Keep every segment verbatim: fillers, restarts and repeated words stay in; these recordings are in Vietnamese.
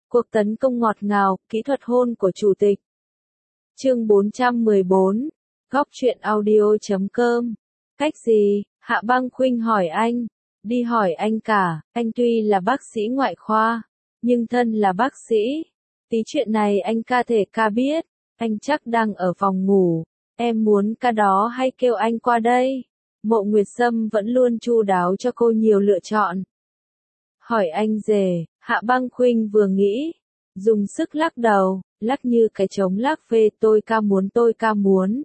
Cuộc tấn công ngọt ngào, kỹ thuật hôn của chủ tịch. Chương bốn trăm mười bốn, góc truyện audio chấm com. Cách gì? Hạ Băng Khuynh hỏi anh. Đi hỏi anh cả, anh tuy là bác sĩ ngoại khoa, nhưng thân là bác sĩ. Tí chuyện này anh ca thể ca biết, anh chắc đang ở phòng ngủ. Em muốn ca đó hay kêu anh qua đây? Mộ Nguyệt Sâm vẫn luôn chu đáo cho cô nhiều lựa chọn. Hỏi anh rể, Hạ Băng Khuynh vừa nghĩ, dùng sức lắc đầu, lắc như cái trống lắc về tôi ca muốn tôi ca muốn.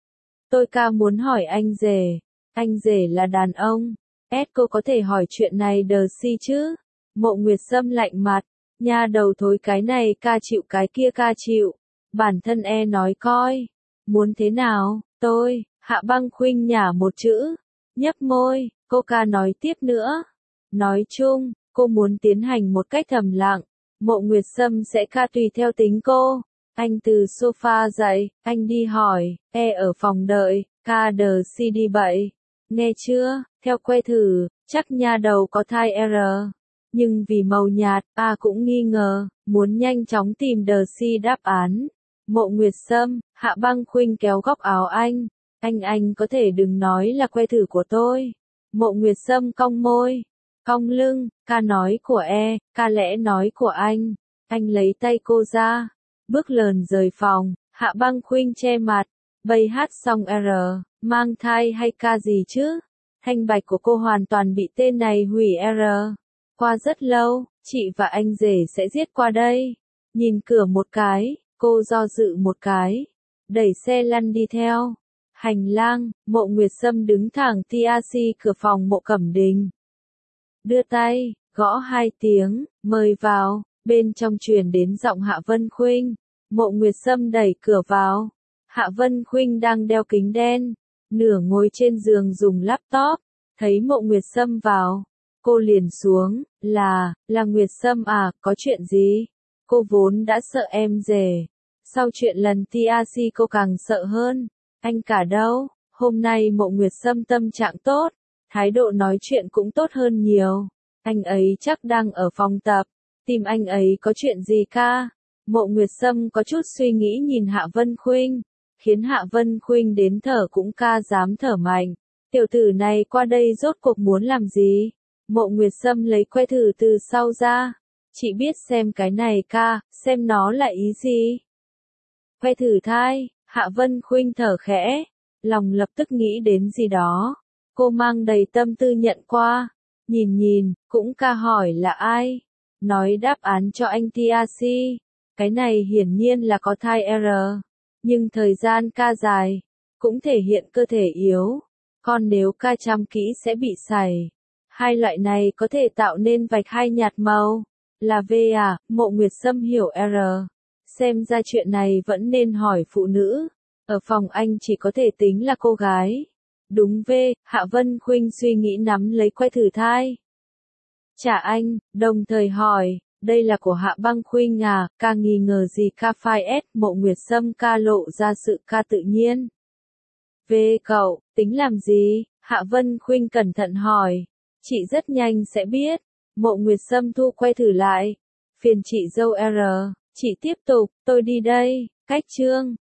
Tôi ca muốn hỏi anh rể, anh rể là đàn ông, ét cô có thể hỏi chuyện này đờ si chứ? Mộ Nguyệt Sâm lạnh mặt, nha đầu thối cái này ca chịu cái kia ca chịu, bản thân e nói coi, muốn thế nào, tôi, Hạ Băng Khuynh nhả một chữ, nhấp môi, cô ca nói tiếp nữa. Nói chung, cô muốn tiến hành một cách thầm lặng, Mộ Nguyệt Sâm sẽ ca tùy theo tính cô. Anh từ sofa dậy, anh đi hỏi, e ở phòng đợi, ca đờ si đi bậy. Nghe chưa, theo que thử, chắc nha đầu có thai R. Nhưng vì màu nhạt, A cũng nghi ngờ, muốn nhanh chóng tìm đờ si đáp án. Mộ Nguyệt Sâm, Hạ Băng Khuynh kéo góc áo anh. Anh anh có thể đừng nói là que thử của tôi. Mộ Nguyệt Sâm cong môi, cong lưng, ca nói của e, ca lẽ nói của anh. Anh lấy tay cô ra, bước lờn rời phòng. Hạ Băng Khuynh che mặt, bay hát xong R, mang thai hay ca gì chứ? Thanh bạch của cô hoàn toàn bị tên này hủy R. Qua rất lâu, chị và anh rể sẽ giết qua đây. Nhìn cửa một cái, cô do dự một cái, đẩy xe lăn đi theo. Hành lang, Mộ Nguyệt Sâm đứng thẳng tê a xê cửa phòng Mộ Cẩm Đình. Đưa tay, gõ hai tiếng, mời vào, bên trong truyền đến giọng Hạ Vân Khuynh. Mộ Nguyệt Sâm đẩy cửa vào. Hạ Vân Khuynh đang đeo kính đen, nửa ngồi trên giường dùng laptop, thấy Mộ Nguyệt Sâm vào. Cô liền xuống, là, là Nguyệt Sâm à, có chuyện gì? Cô vốn đã sợ em rể. Sau chuyện lần tê a xê cô càng sợ hơn. Anh cả đâu? Hôm nay Mộ Nguyệt Sâm tâm trạng tốt, thái độ nói chuyện cũng tốt hơn nhiều. Anh ấy chắc đang ở phòng tập, tìm anh ấy có chuyện gì ca? Mộ Nguyệt Sâm có chút suy nghĩ nhìn Hạ Vân Khuynh, khiến Hạ Vân Khuynh đến thở cũng ca dám thở mạnh. Tiểu tử này qua đây rốt cuộc muốn làm gì? Mộ Nguyệt Sâm lấy que thử từ sau ra. Chị biết xem cái này ca, xem nó là ý gì? Que thử thai. Hạ Vân Khuynh thở khẽ, lòng lập tức nghĩ đến gì đó. Cô mang đầy tâm tư nhận qua, nhìn nhìn, cũng ca hỏi là ai. Nói đáp án cho anh tê a xê. Cái này hiển nhiên là có thai R. Nhưng thời gian ca dài, cũng thể hiện cơ thể yếu. Còn nếu ca chăm kỹ sẽ bị sảy. Hai loại này có thể tạo nên vạch hai nhạt màu. Là V à, Mộ Nguyệt Sâm hiểu R. Xem ra chuyện này vẫn nên hỏi phụ nữ. Ở phòng anh chỉ có thể tính là cô gái. Đúng V, Hạ Vân Khuynh suy nghĩ nắm lấy que thử thai. Trả anh, đồng thời hỏi, đây là của Hạ Băng Khuynh à, ca nghi ngờ gì ca phai S, Mộ Nguyệt Sâm ca lộ ra sự ca tự nhiên. V cậu, tính làm gì? Hạ Vân Khuynh cẩn thận hỏi. Chị rất nhanh sẽ biết. Mộ Nguyệt Sâm thu que thử lại. Phiền chị dâu R. Chị tiếp tục, tôi đi đây, cách chương.